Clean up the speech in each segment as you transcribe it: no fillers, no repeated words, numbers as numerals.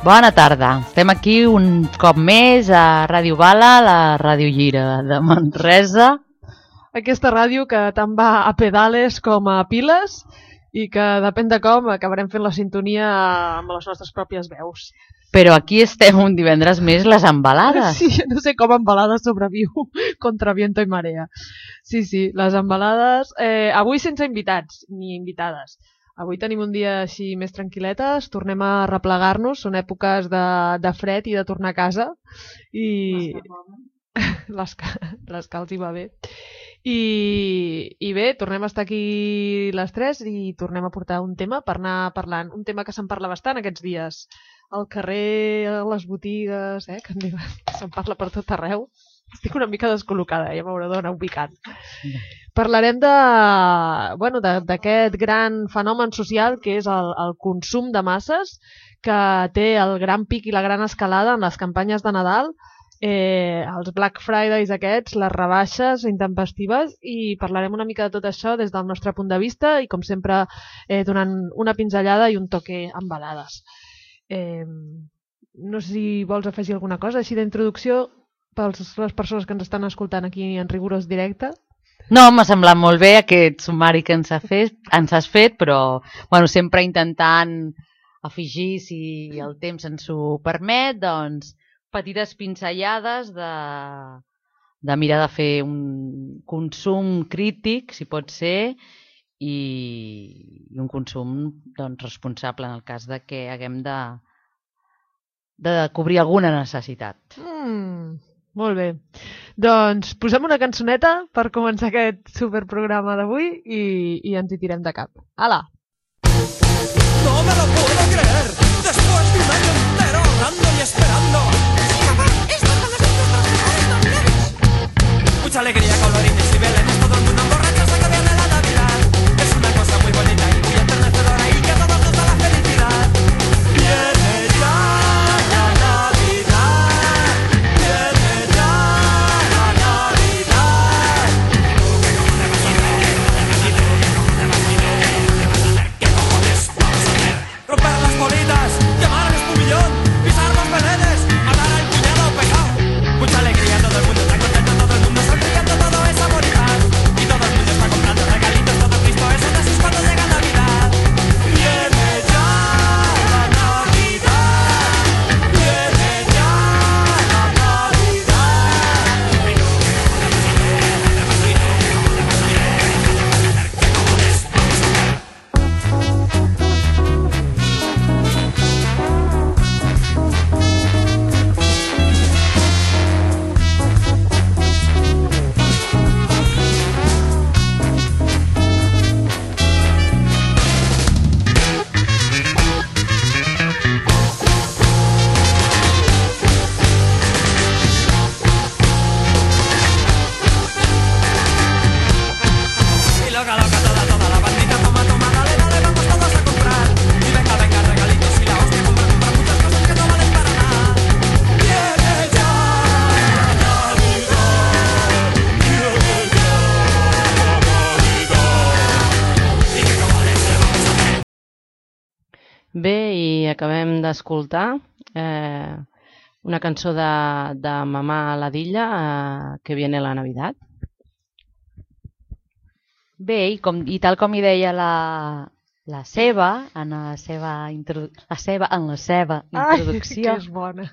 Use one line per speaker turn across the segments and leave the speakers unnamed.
Bona tarda. Estem aquí un cop més a Ràdio Bala, la Ràdio Llira de Manresa.
Aquesta ràdio que tant va a pedales com a piles i que depèn de com acabarem fent la sintonia amb les nostres pròpies veus.
Però aquí estem un divendres més les embalades.
Sí, no sé com embalades sobreviu contra viento i marea. Sí, les embalades. Avui sense invitats ni invitades. Avui tenim un dia així més tranquil·letes, tornem a replegar-nos, són èpoques de fred i de tornar a casa. I les que els hi va bé. I bé, tornem a estar aquí les tres i tornem a portar un tema per anar parlant. Un tema que se'n parla bastant aquests dies. Al carrer, a les botigues, que se'n parla per tot arreu. Estic una mica descol·locada, ja m'hauré d'anar ubicant. Parlarem d'aquest gran fenomen social que és el consum de masses, que té el gran pic i la gran escalada en les campanyes de Nadal, els Black Fridays aquests, les rebaixes intempestives, i parlarem una mica de tot això des del nostre punt de vista i com sempre donant una pinzellada i un toque amb balades. No sé si vols afegir alguna cosa així d'introducció per les persones que ens estan escoltant aquí en rigorós directe.
No, m'ha semblat molt bé aquest sumari que ens has fet, però sempre intentant afegir, si el temps ens ho permet, doncs petites pinzellades de mirar de fer un consum crític, si pot ser, i un consum responsable en el cas de que haguem de cobrir alguna necessitat.
Molt bé. Doncs posem una cançoneta per començar aquest superprograma d'avui i ens hi tirem de cap. Hala!
No me lo puedo creer. Después de un año entero ahorrando y esperando. Sí, papá, estos son los nuestros mejores navidades. Mucha alegría, colorines y belenes. Todo el mundo borracho se que viene la Navidad. Es una cosa muy bonita y muy enternecedora y que a todos nos da la felicidad. Viene ya la Navidad. Viene ya la Navidad. ¿Qué cojones vamos a hacer? Romper las bolitas, llamar al espumillón, pisar los belenes, matar al cuñado pegado. Mucha alegría, todo el mundo está contento, todo el mundo sonriendo, todo es saborizar. Y todo el mundo está comprando regalitos, todo Cristo es en Jesús cuando llega Navidad. Viene ya la Navidad. Viene ya la Navidad. ¿Qué cojones vamos a hacer? Y loca, toda la bandita, toma, dale, vamos todos a comprar. Y venga, regalitos y la hostia, compra muchas cosas que no valen para nada. Viene ya la Navidad. Viene ya la Navidad. ¿Y qué cojones le vamos a hacer?
Bé, i acabem d'escoltar una cançó de Mamà Ladilla, que viene la Navidad.
Bé, i tal com hi deia la seva en la seva introducció,
Que és bona.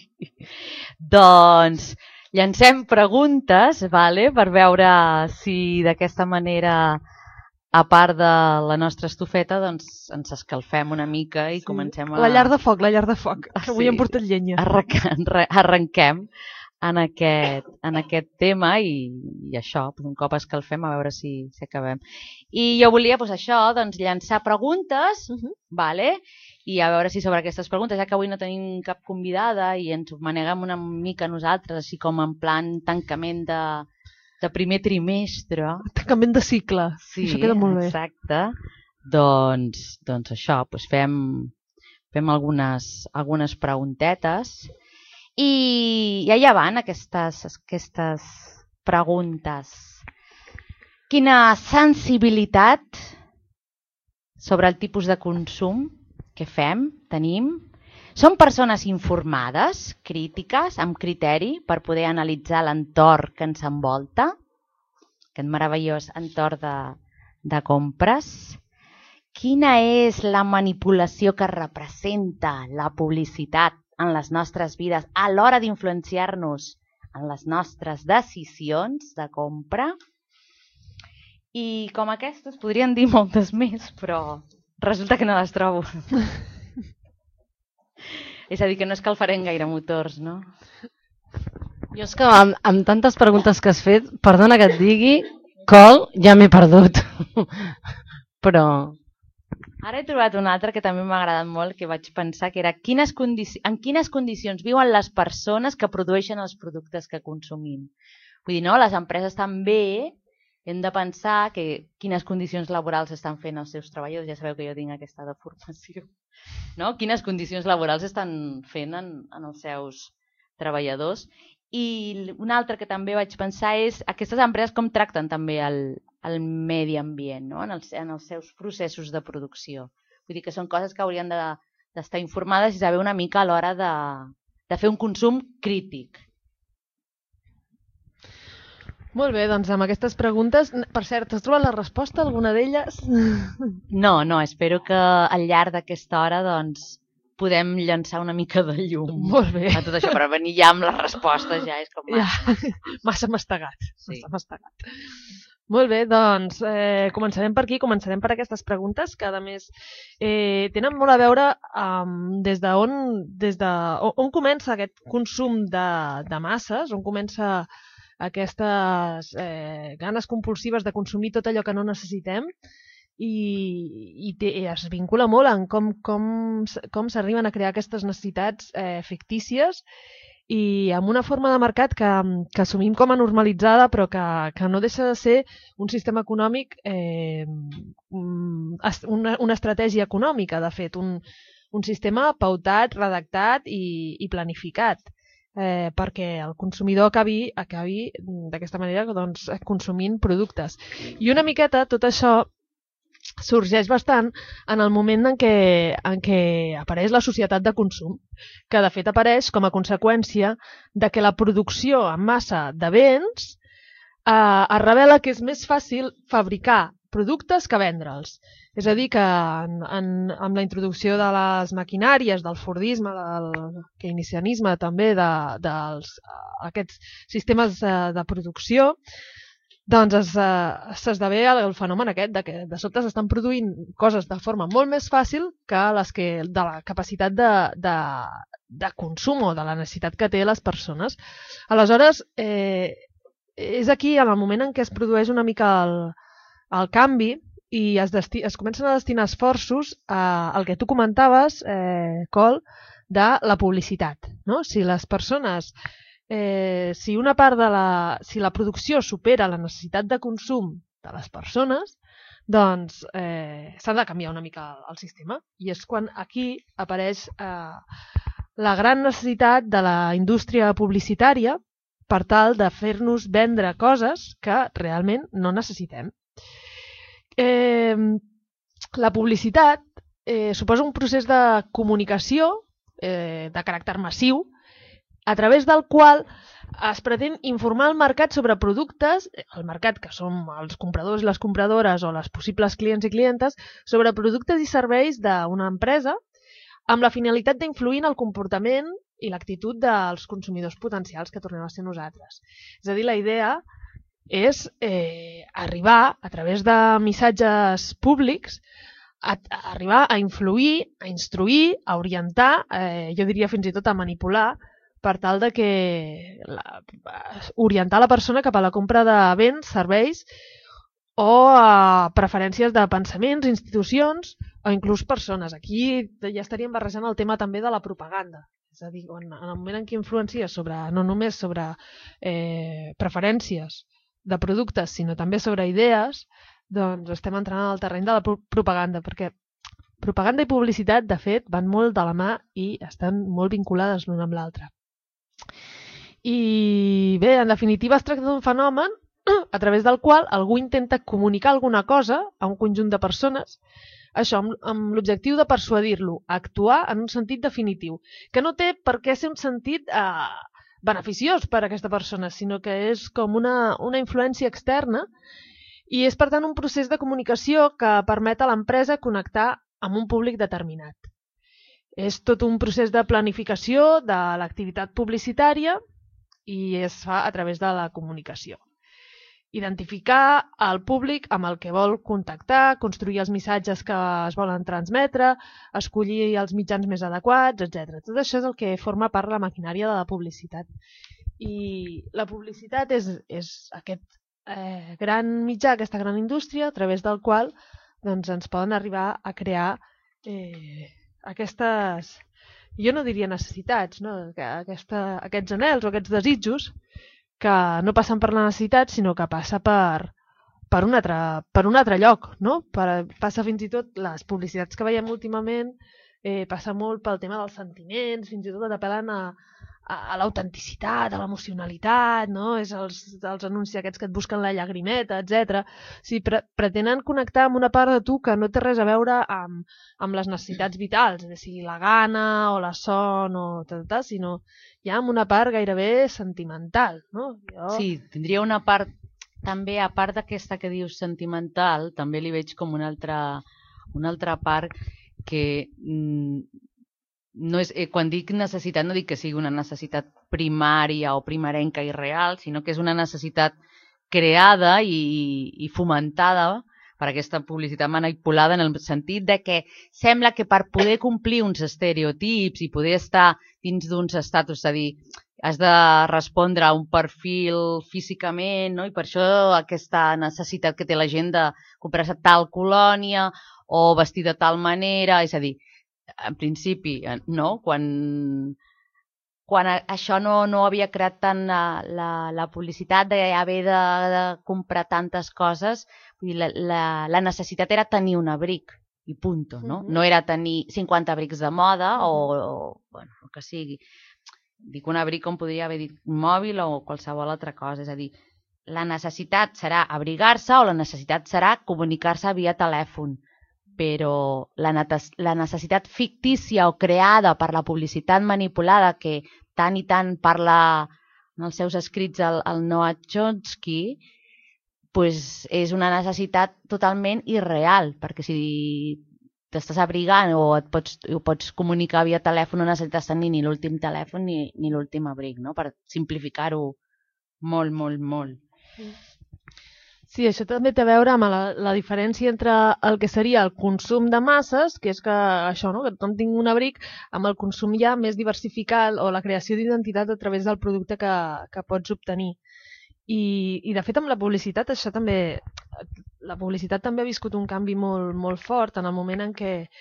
doncs llancem preguntes, per veure si d'aquesta manera, a part de la nostra estufeta, doncs ens escalfem una mica i comencem a...
La llar de foc, que avui hem portat llenya.
Arrenquem en aquest tema i això, un cop escalfem a veure si acabem. I jo volia llançar preguntes, i a veure si sobre aquestes preguntes, ja que avui no tenim cap convidada i ens ho maneguem una mica nosaltres, així com en plan tancament de primer trimestre.
Tancament de cicle,
sí,
això queda molt bé.
Exacte. Doncs això, fem algunes preguntetes. I allà van aquestes preguntes. Quina sensibilitat sobre el tipus de consum que tenim Són persones informades, crítiques, amb criteri per poder analitzar l'entorn que ens envolta, aquest meravellós entorn de compres. Quina és la manipulació que representa la publicitat en les nostres vides a l'hora d'influenciar-nos en les nostres decisions de compra? I com aquestes podrien dir moltes més, però resulta que no les trobo. És a dir, que no escalfarem gaire motors, no?
Jo és que amb tantes preguntes que has fet, perdona que et digui, Col, ja m'he perdut. Però...
Ara he trobat una altra que també m'ha agradat molt, que vaig pensar que era en quines condicions viuen les persones que produeixen els productes que consumim. Vull dir, no, les empreses també hem de pensar que quines condicions laborals estan fent els seus treballadors. Ja sabeu que jo tinc aquesta de formació. No? Quines condicions laborals estan fent en els seus treballadors. I una altra que també vaig pensar és aquestes empreses com tracten també el medi ambient, no? en els seus processos de producció. Vull dir que són coses que haurien d'estar informades i saber una mica a l'hora de fer un consum crític.
Molt bé, doncs amb aquestes preguntes... Per cert, has trobat la resposta a alguna d'elles?
No, espero que al llarg d'aquesta hora doncs, podem llançar una mica de llum.
Molt bé.
A tot això, però venir ja amb les respostes ja és com...
Massa mastegat.
Sí.
Massa mastegat. Molt bé, doncs començarem per aquí, començarem per aquestes preguntes que a més tenen molt a veure des on comença aquest consum de masses, on comença aquestes ganes compulsives de consumir tot allò que no necessitem i es vincula molt en com s'arriben a crear aquestes necessitats fictícies i amb una forma de mercat que assumim com a normalitzada però que no deixa de ser un sistema econòmic, una estratègia econòmica, de fet, un sistema pautat, redactat i planificat. Perquè el consumidor acabi d'aquesta manera doncs, consumint productes. I una miqueta tot això sorgeix bastant en el moment en què apareix la societat de consum, que de fet apareix com a conseqüència de que la producció en massa de béns es revela que és més fàcil fabricar productes que vendre'ls. És a dir, que amb la introducció de les maquinàries, del fordisme, del keynesianisme també, d'aquests sistemes de producció, doncs s'esdevé el fenomen aquest de que de sobte s'estan produint coses de forma molt més fàcil que les que de la capacitat de consum o de la necessitat que té les persones. Aleshores, és aquí en el moment en què es produeix una mica el canvi i es comencen a destinar esforços al que tu comentaves, Col, de la publicitat. No? Si les persones, si una part si la producció supera la necessitat de consum de les persones, doncs s'ha de canviar una mica el sistema. I és quan aquí apareix la gran necessitat de la indústria publicitària per tal de fer-nos vendre coses que realment no necessitem. La publicitat suposa un procés de comunicació de caràcter massiu a través del qual es pretén informar el mercat sobre productes, el mercat que som els compradors i les compradores o les possibles clients i clientes, sobre productes i serveis d'una empresa amb la finalitat d'influir en el comportament i l'actitud dels consumidors potencials que tornem a ser nosaltres. És a dir, la idea és arribar a través de missatges públics arribar a influir, a instruir, a orientar, jo diria fins i tot a manipular, per tal de que orientar la persona cap a la compra de béns, serveis o a preferències de pensaments, institucions o inclús persones. Aquí ja estaríem barrejant el tema també de la propaganda. És a dir, en el moment en què influencia no només sobre preferències de productes, sinó també sobre idees, doncs estem entrant en el terreny de la propaganda, perquè propaganda i publicitat, de fet, van molt de la mà i estan molt vinculades l'una amb l'altra. I bé, en definitiva, es tracta d'un fenomen a través del qual algú intenta comunicar alguna cosa a un conjunt de persones això, amb l'objectiu de persuadir-lo a actuar en un sentit definitiu, que no té per què ser un sentit beneficiós per a aquesta persona, sinó que és com una influència externa i és, per tant, un procés de comunicació que permet a l'empresa connectar amb un públic determinat. És tot un procés de planificació de l'activitat publicitària i es fa a través de la comunicació. Identificar el públic amb el que vol contactar, construir els missatges que es volen transmetre, escollir els mitjans més adequats, etc. Tot això és el que forma part de la maquinària de la publicitat. I la publicitat és aquest gran mitjà, aquesta gran indústria, a través del qual doncs, ens poden arribar a crear aquestes, jo no diria necessitats, no? Aquests anhels o aquests desitjos que no passen per la necessitat, sinó que passa per un altre lloc, no? Passa fins i tot les publicitats que veiem últimament, passa molt pel tema dels sentiments, fins i tot apel·len a l'autenticitat, a l'emocionalitat, no? És els anuncis aquests que et busquen la llagrimeta, etc. Sí, pretenen connectar amb una part de tu que no té res a veure amb les necessitats vitals, sigui la gana o la son o tal, sinó ja amb una part gairebé sentimental, no?
Sí, tindria una part, també a part d'aquesta que dius sentimental, també li veig com una altra part que no és, quan dic necessitat no dic que sigui una necessitat primària o primerenca i real, sinó que és una necessitat creada i fomentada per aquesta publicitat manipulada en el sentit de que sembla que per poder complir uns estereotips i poder estar dins d'uns estatus, és a dir, has de respondre a un perfil físicament, no? I per això aquesta necessitat que té la gent de comprar-se tal colònia o vestir de tal manera, és a dir, en principi, no? Quan això no havia creat tant la publicitat d'haver de comprar tantes coses, la necessitat era tenir un abric i punto, no? No era tenir 50 abrics de moda o bueno, el que sigui. Dic un abric com podria haver dit un mòbil o qualsevol altra cosa, és a dir, la necessitat serà abrigar-se o la necessitat serà comunicar-se via telèfon. Però la necessitat fictícia o creada per la publicitat manipulada que tant i tant parla en els seus escrits el Noam Chomsky, pues és una necessitat totalment irreal, perquè si t'estàs abrigant o ho pots comunicar via telèfon, no necessites tenir ni l'últim telèfon ni l'últim abric, no? Per simplificar-ho molt, molt, molt.
Sí, això també té a veure amb la diferència entre el que seria el consum de masses, que és que això, no? Que tothom tingui un abric, amb el consum ja més diversificat o la creació d'identitat a través del producte que pots obtenir. I de fet amb la publicitat això també, la publicitat també ha viscut un canvi molt, molt fort en el moment en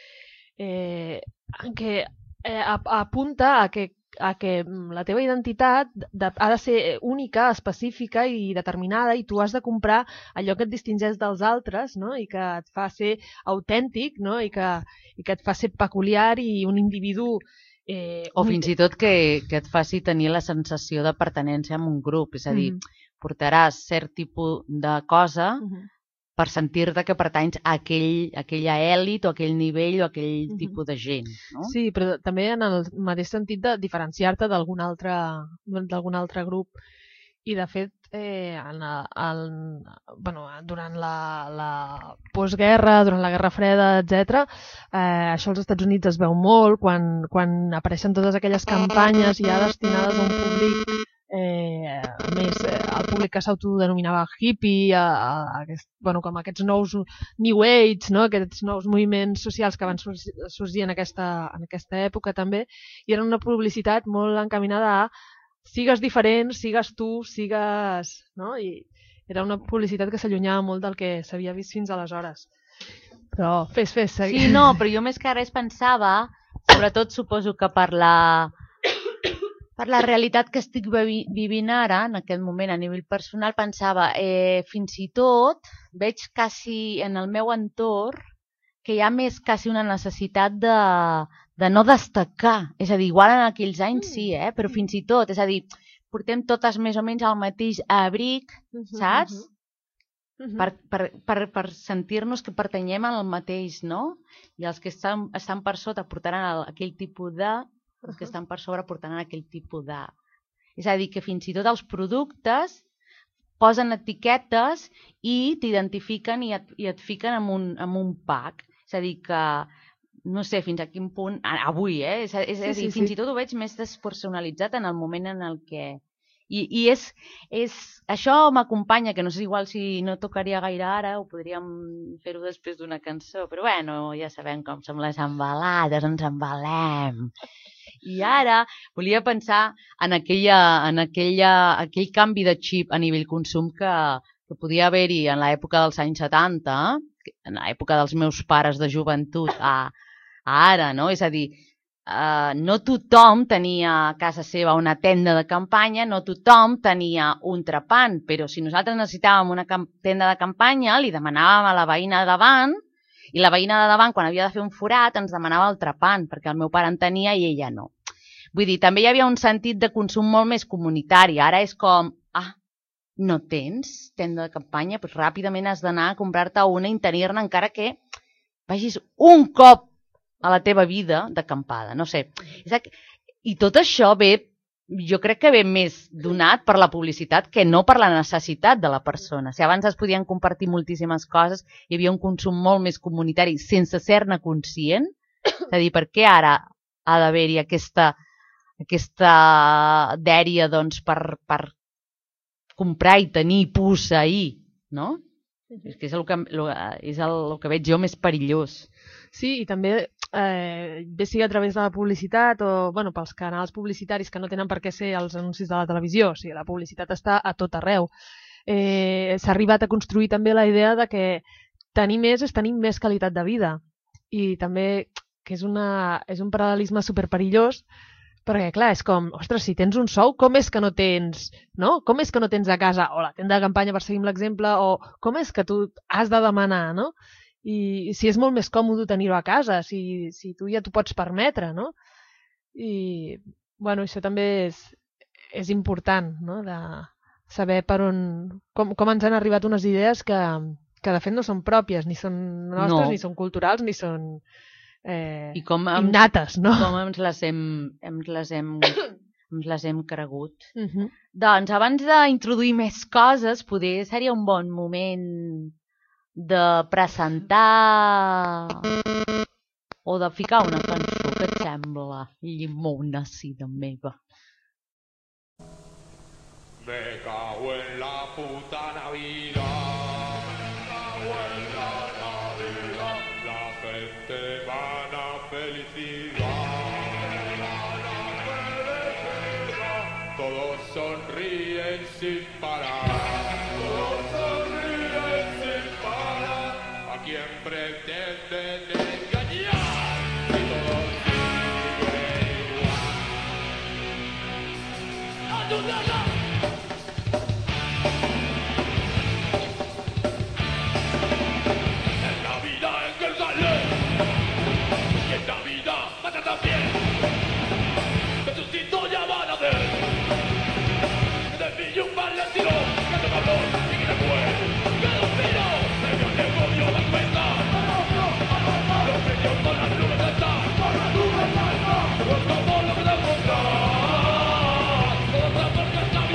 què apunta a que la teva identitat ha de ser única, específica i determinada i tu has de comprar allò que et distingeix dels altres, no? I que et fa ser autèntic, no? I que et fa ser peculiar i un individu
o fins i tot que et faci tenir la sensació de pertinença a un grup, és a dir, portaràs cert tipus de cosa per sentir-te que pertanys a aquella èlit o aquell nivell o aquell tipus de gent. No?
Sí, però també en el mateix sentit de diferenciar-te d'algun altre grup. I de fet, durant la postguerra, durant la Guerra Freda, etc., això als Estats Units es veu molt quan apareixen totes aquelles campanyes ja destinades a un públic més el públic que s'autodenominava hippie, com aquests nous New Age, no? Aquests nous moviments socials que van sorgir en aquesta època també, i era una publicitat molt encaminada a sigues diferent, sigues tu, sigues... No? I era una publicitat que s'allunyava molt del que s'havia vist fins aleshores. Però fes, seguir.
Sí, no, però jo més que res pensava, sobretot suposo que per la realitat que estic vivint ara, en aquest moment a nivell personal, pensava, fins i tot veig quasi en el meu entorn que hi ha més quasi una necessitat de no destacar. És a dir, igual en aquells anys sí, però fins i tot, és a dir, portem totes més o menys el mateix abric, saps? per sentir-nos que pertanyem al mateix, no? I els que estan per sota portaran aquell tipus de, els que estan per sobre portaran aquell tipus de. És a dir, que fins i tot els productes posen etiquetes i t'identifiquen i et fiquen en un pack. És a dir, que no sé fins a quin punt, avui, és a dir, fins i tot ho veig més despersonalitzat en el moment en el que... I això m'acompanya, que no sé igual si no tocaria gaire ara, o podríem fer-ho després d'una cançó, però bueno, ja sabem com som les embalades, ens embalem. I ara volia pensar en aquell canvi de xip a nivell consum que podia haver-hi en l'època dels anys 70, en l'època dels meus pares de joventut, a ara, no? És a dir, no tothom tenia a casa seva una tenda de campanya, no tothom tenia un trepant, però si nosaltres necessitàvem una tenda de campanya, li demanàvem a la veïna de davant, i la veïna de davant, quan havia de fer un forat, ens demanava el trepant, perquè el meu pare en tenia i ella no. Vull dir, també hi havia un sentit de consum molt més comunitari. Ara és com, no tens tenda de campanya? Doncs ràpidament has d'anar a comprar-te una i tenir-ne encara que vagis un cop a la teva vida d'acampada, no sé. I tot això jo crec que ve més donat per la publicitat que no per la necessitat de la persona. Si abans es podien compartir moltíssimes coses, hi havia un consum molt més comunitari sense ser-ne conscient. És a dir, per què ara ha d'haver-hi aquesta dèria doncs, per comprar i tenir i posseir, no? És que és el que veig jo més perillós.
Sí, i també, bé sigui a través de la publicitat o pels canals publicitaris que no tenen per què ser els anuncis de la televisió, o sigui, la publicitat està a tot arreu. S'ha arribat a construir també la idea de que tenir més és tenir més qualitat de vida. I també que és un paral·lelisme superperillós, perquè, clar, és com, ostres, si tens un sou, com és que no tens, no? Com és que no tens a casa, o la tenda de campanya, per seguir amb l'exemple, o com és que tu has de demanar, no? I si és molt més còmode tenir-ho a casa, si tu ja t'ho pots permetre, no? I, això també és important, no? De saber per on... Com ens han arribat unes idees que de fet no són pròpies, ni són nostres, ni són culturals, ni són... innates, no?
Com ens les hem cregut. Doncs abans d'introduir més coses, potser seria un bon moment de presentar o de ficar una cançó que et sembla llimona així de meva.
Me cago en la puta Navidad, me cago en la Navidad, la gente gana felicidad, todos sonríen sin parar, a quien pretenden engañar, y todo sigue igual. Como lo que te gusta, todos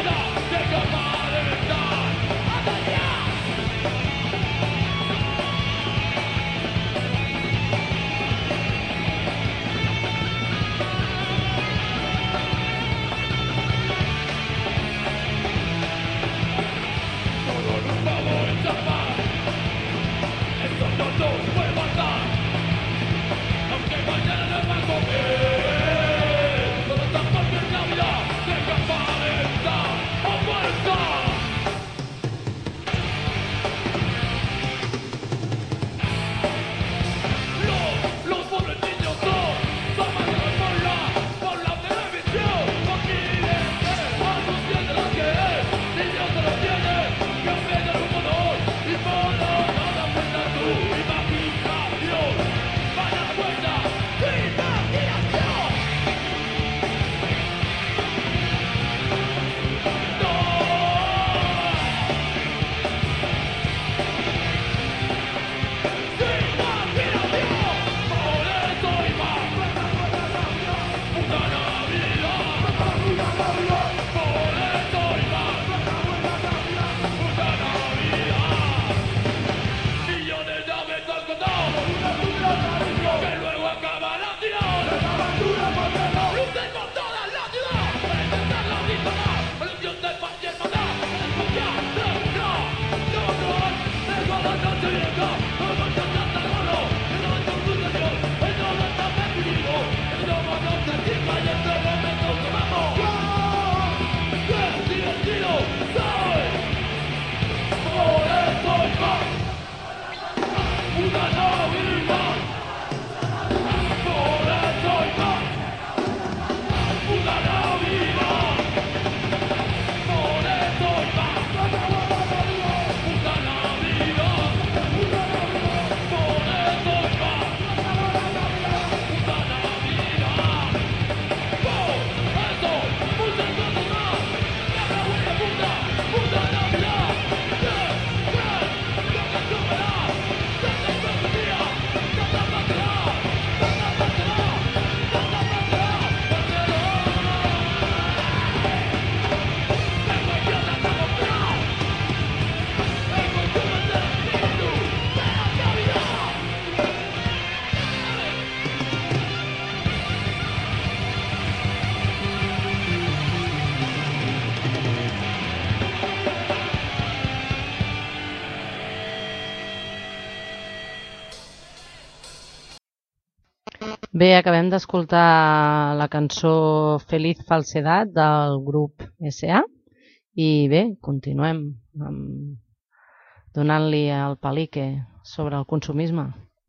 Bé, acabem d'escoltar la cançó Feliz Falsedad del grup S.A. i bé, continuem donant-li el palique sobre el consumisme.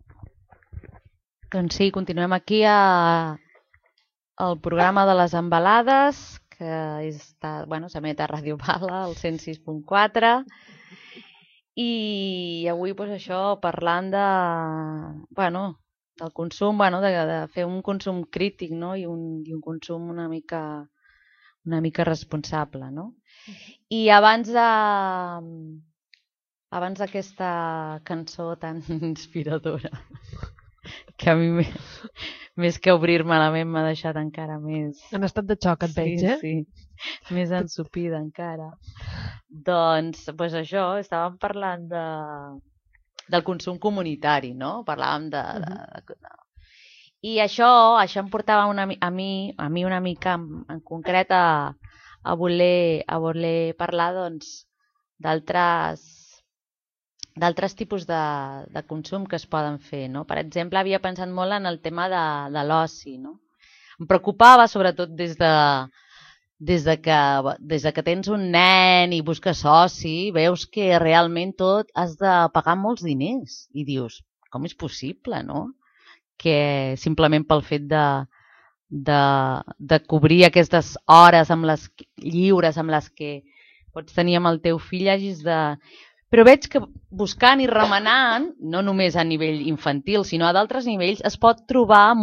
Doncs sí, continuem aquí al programa de les embalades, que s'emet a Ràdio Bala, al 106.4, i avui doncs, això parlant del consum, de fer un consum crític, no? I un consum una mica responsable, no? I abans d'aquesta cançó tan inspiradora, que a mi més que obrir-me la ment m'ha deixat encara més...
En estat de xoc, et veig, eh?
Sí, més ensopida encara. Doncs això, estàvem parlant del consum comunitari, no? Parlàvem I això em portava a mi una mica en concret a voler parlar doncs, d'altres tipus de consum que es poden fer, no? Per exemple, havia pensat molt en el tema de l'oci, no? Em preocupava sobretot des que tens un nen i busques oci, veus que realment tot has de pagar molts diners i dius, com és possible, no? Que simplement pel fet de cobrir aquestes hores lliures amb les que pots tenir amb el teu fill hagis de... Però veig que buscant i remenant, no només a nivell infantil, sinó a d'altres nivells, es pot trobar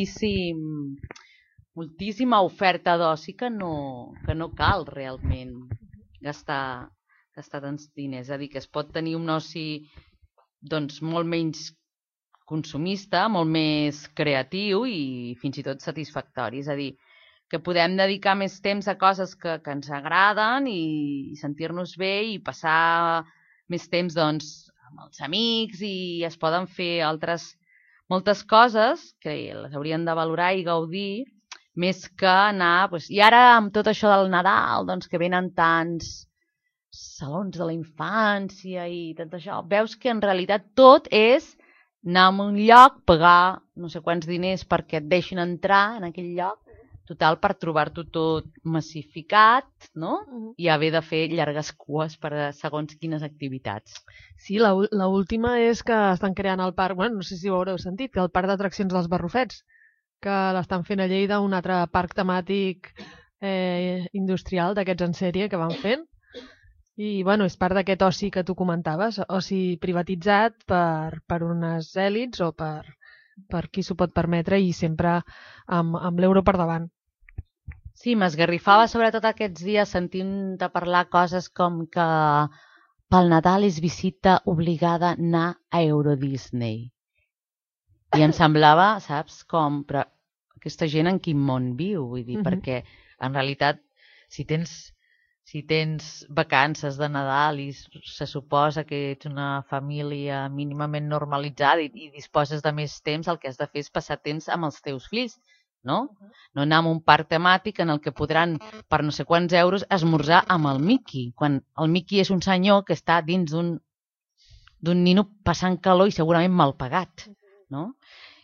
moltíssima oferta d'oci que no cal realment gastar tants diners. És a dir, que es pot tenir un oci doncs, molt menys consumista, molt més creatiu i fins i tot satisfactori. És a dir, que podem dedicar més temps a coses que ens agraden i sentir-nos bé i passar més temps doncs, amb els amics i es poden fer moltes coses que les haurien de valorar i gaudir més que anar... I ara amb tot això del Nadal, doncs, que venen tants salons de la infància i tot això, veus que en realitat tot és anar a un lloc, pagar no sé quants diners perquè et deixin entrar en aquell lloc, total per trobar-t'ho tot massificat, no? I haver de fer llargues cues per a segons quines activitats.
Sí, l'última és que estan creant el parc, no sé si ho haureu sentit, que el parc d'atraccions dels Barrufets, que l'estan fent a Lleida, un altre parc temàtic industrial d'aquests en sèrie que van fent. I és part d'aquest oci que tu comentaves, oci privatitzat per unes èlits o per qui s'ho pot permetre i sempre amb l'euro per davant.
Sí, m'esgarrifava sobretot aquests dies sentint de parlar coses com que pel Nadal és visita obligada anar a Euro Disney. I em semblava, saps, però aquesta gent en quin món viu? Vull dir, perquè en realitat si tens vacances de Nadal i se suposa que ets una família mínimament normalitzada i disposes de més temps, el que has de fer és passar temps amb els teus fills, no? No anar a un parc temàtic en el que podran, per no sé quants euros, esmorzar amb el Mickey, quan el Mickey és un senyor que està dins d'un nino passant calor i segurament mal pagat, no?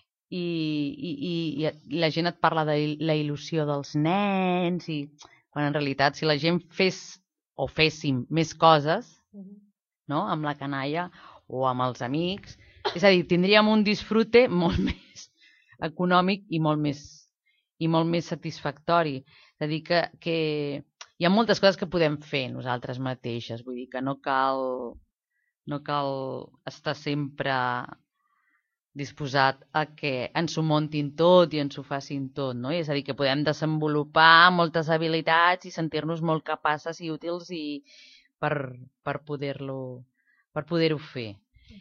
I la gent et parla de la il·lusió dels nens i... quan en realitat si la gent féssim més coses, no? Amb la canalla o amb els amics, és a dir, tindríem un disfrute molt més econòmic i molt més satisfactori. És a dir, que hi ha moltes coses que podem fer nosaltres mateixes, vull dir que no cal estar sempre disposat a que ens ho muntin tot i ens ho facin tot, no? És a dir, que podem desenvolupar moltes habilitats i sentir-nos molt capaces i útils per poder-ho fer.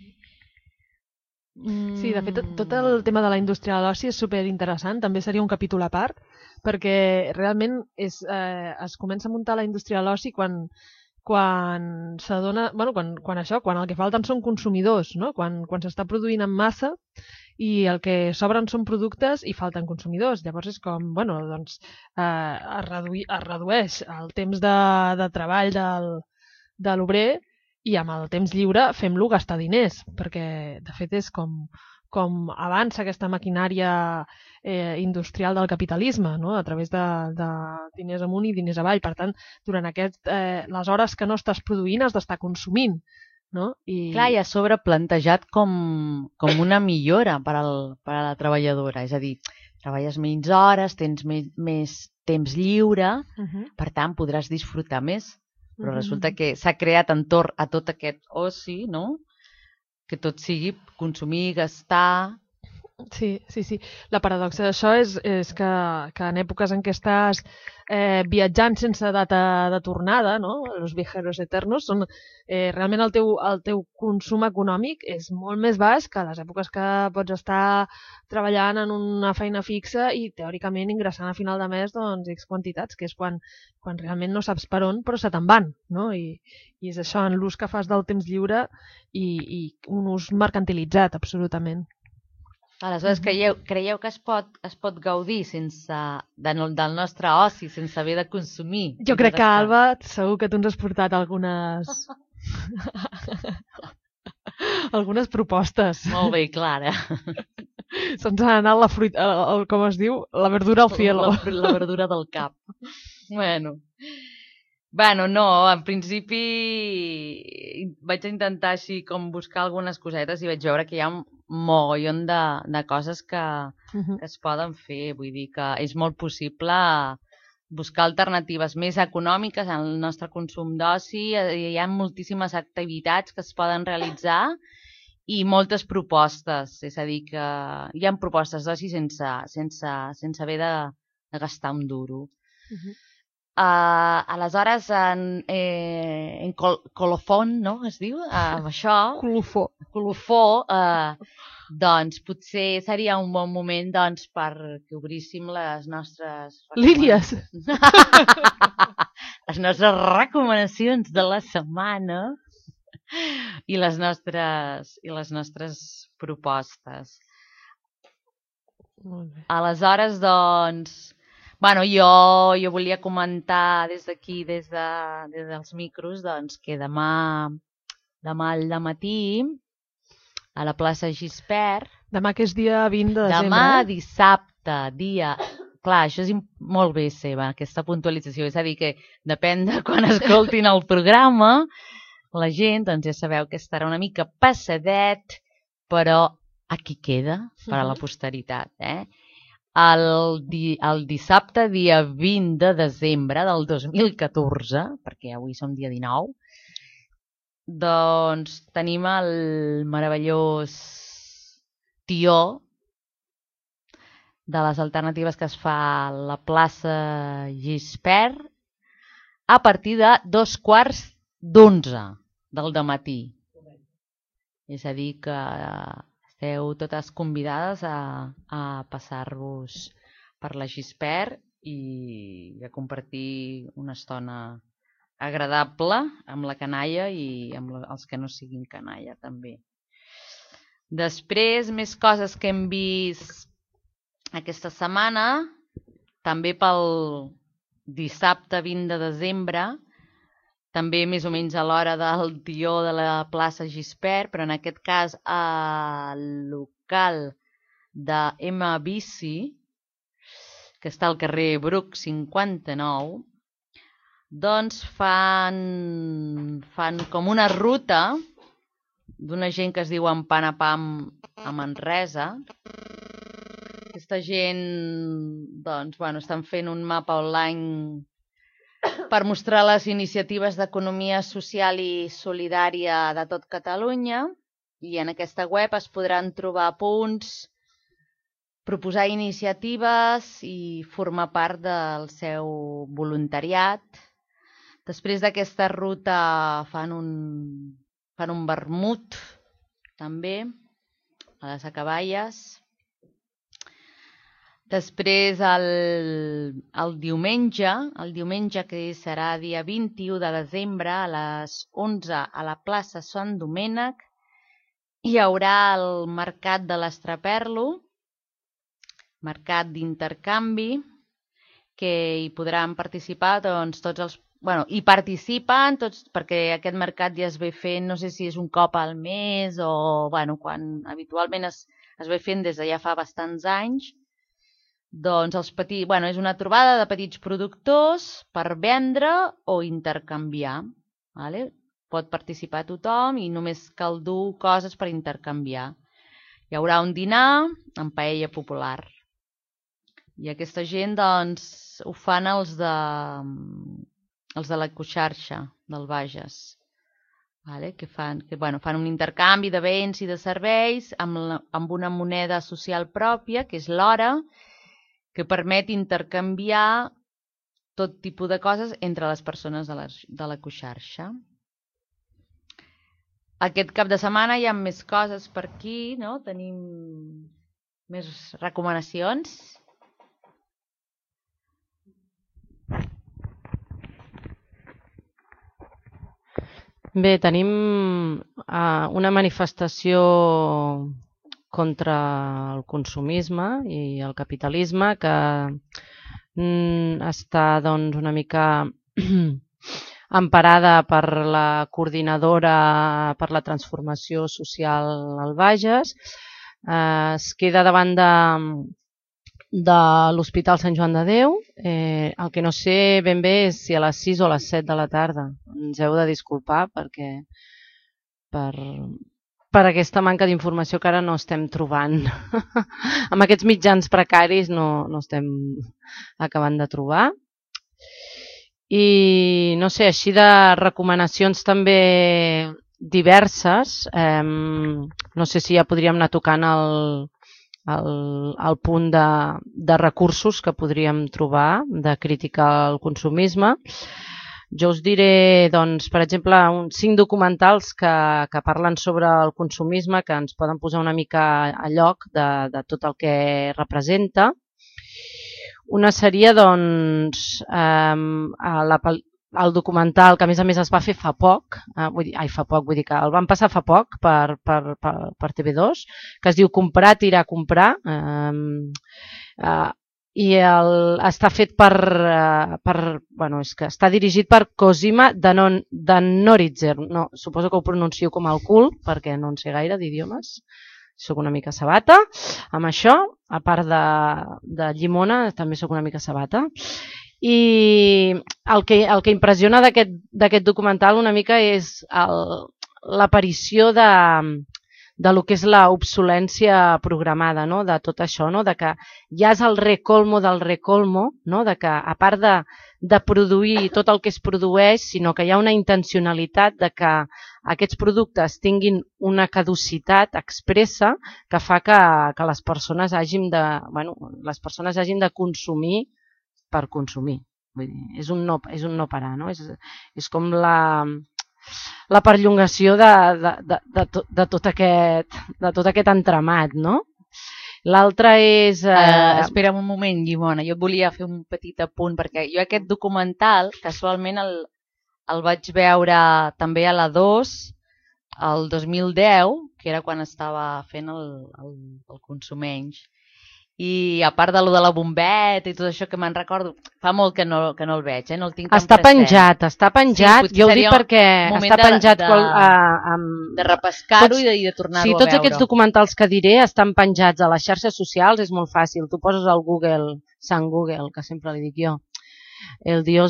Sí, de fet, tot el tema de la indústria de l'oci és superinteressant, també seria un capítol a part, perquè realment es comença a muntar la indústria de l'oci quan s'adona, quan el que falten són consumidors, no? Quan s'està produint en massa i el que sobren són productes i falten consumidors. Llavors és com, es redueix el temps de treball de l'obrer i amb el temps lliure fem-lo gastar diners, perquè de fet és com com avança aquesta maquinària industrial del capitalisme, no? A través de diners amunt i diners avall. Per tant, durant les hores que no estàs produint has d'estar consumint. No?
Clar, i a sobre plantejat com una millora per a la treballadora. És a dir, treballes menys hores, tens més temps lliure, per tant podràs disfrutar més. Però resulta que s'ha creat entorn a tot aquest oci, no? Que tot sigui consumir, gastar...
Sí. La paradoxa d'això és que en èpoques en què estàs viatjant sense data de tornada, no? Los viajeros eternos, realment el teu consum econòmic és molt més baix que les èpoques que pots estar treballant en una feina fixa i teòricament ingressant a final de mes doncs X quantitats, que és quan realment no saps per on però se te'n van, no? I és això, en l'ús que fas del temps lliure i un ús mercantilitzat, absolutament.
Aleshores, creieu que es pot gaudir del nostre oci sense haver de consumir?
Jo crec que, Alba, segur que tu ens has portat algunes propostes.
Molt bé, Clara.
Se'ns ha anat la fruita, com es diu, la verdura al cielo.
La verdura del cap. Bueno, no, en principi vaig intentar així com buscar algunes cosetes i vaig veure que hi ha un mogollon de coses que es poden fer. Vull dir que és molt possible buscar alternatives més econòmiques al nostre consum d'oci. Hi ha moltíssimes activitats que es poden realitzar i moltes propostes. És a dir, que hi ha propostes d'oci sense haver de gastar un duro. Aleshores, en colofon, no? Es diu? Això... Colofó. Doncs potser seria un bon moment perquè obríssim les nostres...
Línies!
Les nostres recomanacions de la setmana i les nostres propostes.
Molt bé.
Aleshores, doncs... jo volia comentar des d'aquí, des dels micros, doncs, que demà al dematí, a la plaça Gispert...
Demà que és dia 20 de desembre.
Demà dissabte, dia... Clar, això és molt bé seva, aquesta puntualització. És a dir, que depèn de quan escoltin el programa, la gent, doncs ja sabeu que estarà una mica passadet, però aquí queda per a la posteritat, El dissabte, dia 20 de desembre del 2014, perquè avui som dia 19, doncs tenim el meravellós tió de les alternatives que es fa a la plaça Gispert a partir de 11:15 del dematí. És a dir, que esteu totes convidades a passar-vos per la Gispert i a compartir una estona agradable amb la canalla i amb els que no siguin canalla també. Després, més coses que hem vist aquesta setmana, també pel dissabte 20 de desembre, també més o menys a l'hora del tió de la plaça Gispert, però en aquest cas al local de M Bici, que està al carrer Bruc 59, doncs fan com una ruta d'una gent que es diu En Pan a Pam a Manresa. Aquesta gent estan fent un mapa online per mostrar les iniciatives d'economia social i solidària de tot Catalunya, i en aquesta web es podran trobar punts, proposar iniciatives i formar part del seu voluntariat. Després d'aquesta ruta fan un vermut també a les acaballes. Després el diumenge que serà dia 21 de desembre a les 11 a la plaça Sant Domènec, hi haurà el mercat de l'Estraperlo, mercat d'intercanvi, que hi podran participar tots els... hi participen tots, perquè aquest mercat ja es ve fent, no sé si és un cop al mes o quan habitualment es es ve fent des de ja fa bastants anys. Doncs és una trobada de petits productors per vendre o intercanviar. Vale? Pot participar tothom i només cal dur coses per intercanviar. Hi haurà un dinar amb paella popular. I aquesta gent, doncs, ho fan els de l'ecoxarxa del Bages. Vale? Que fan un intercanvi de béns i de serveis amb una moneda social pròpia, que és l'hora, que permet intercanviar tot tipus de coses entre les persones de l'ecoxarxa. Aquest cap de setmana hi ha més coses per aquí, no? Tenim més recomanacions.
Bé, tenim una manifestació contra el consumisme i el capitalisme que està doncs, una mica emparada per la coordinadora per la transformació social al Bages. Es queda davant de l'Hospital Sant Joan de Déu. El que no sé ben bé és si a les 6 o a les 7 de la tarda. Ens heu de disculpar perquè per aquesta manca d'informació que ara no estem trobant. Amb aquests mitjans precaris no estem acabant de trobar. I no sé, així de recomanacions també diverses. No sé si ja podríem anar tocant el punt de recursos que podríem trobar de crítica al consumisme. Jo us diré, doncs, per exemple, 5 documentals que parlen sobre el consumisme, que ens poden posar una mica a lloc de tot el que representa. Una seria, doncs, el documental que a més es va fer fa poc, vull dir que el van passar fa poc per TV2, que es diu Comprar, tirar, comprar, i està fet és que està dirigit per Cosima Danoritzer. No, suposo que ho pronuncio com el cul, perquè no en sé gaire d'idiomes. Soc una mica sabata amb això, a part de llimona, també soc una mica sabata. I el que impressiona d'aquest documental una mica és l'aparició de lo que és l'obsolència programada, no? De tot això, no? De que ja és el recolmo del recolmo, no? De que a part de produir tot el que es produeix, sinó que hi ha una intencionalitat de que aquests productes tinguin una caducitat expressa que fa que les persones hagin de consumir per consumir. Vull dir, és un no parar, no? És com la perllongació de tot aquest entramat, no? L'altre és...
Espera'm un moment, Llimona, jo volia fer un petit apunt, perquè jo aquest documental, casualment el vaig veure també a la 2, el 2010, que era quan estava fent el Consumenys. I a part de lo de la bombeta i tot això que me'n recordo, fa molt que no el veig, no el tinc tan
present. Està penjat, jo ho dic perquè està penjat
de repescar-ho i de tornar-ho a veure.
Sí, tots aquests documentals que diré estan penjats a les xarxes socials, és molt fàcil, tu poses al Google, Sant Google, que sempre li dic jo, el dios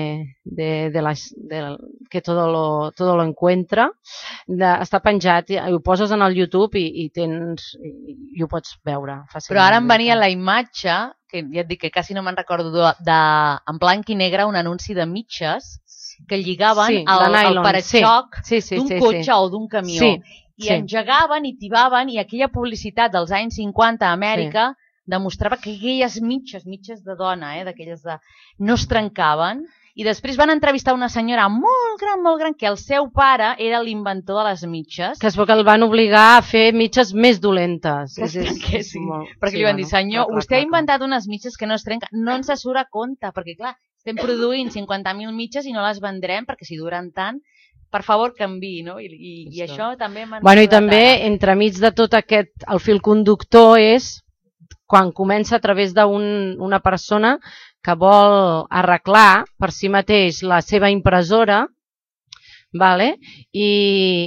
que todo lo encuentra, està penjat, ho poses en el YouTube i ho pots veure fàcilment.
Però ara em venia la imatge, que ja et dic que quasi no me'n recordo, en blanc i negre, un anunci de mitges que lligaven el paraxoc d'un cotxe o d'un camió. I engegaven i tibaven, i aquella publicitat dels anys 50 a Amèrica demostrava que aquelles mitges de dona, d'aquelles no es trencaven, i després van entrevistar una senyora molt gran, que el seu pare era l'inventor de les mitges.
Que es veu que el van obligar a fer mitges més dolentes.
Que es trenquessin. Perquè li van dir, senyor, vostè ha inventat unes mitges que no es trenquen. No ens surt a compte, perquè clar, estem produint 50.000 mitges i no les vendrem, perquè si duren tant, per favor, canviï, no? I això també m'ha...
Bueno, i també, entremig de tot aquest, el fil conductor és quan comença a través d'una persona que vol arreglar per si mateix la seva impressora, i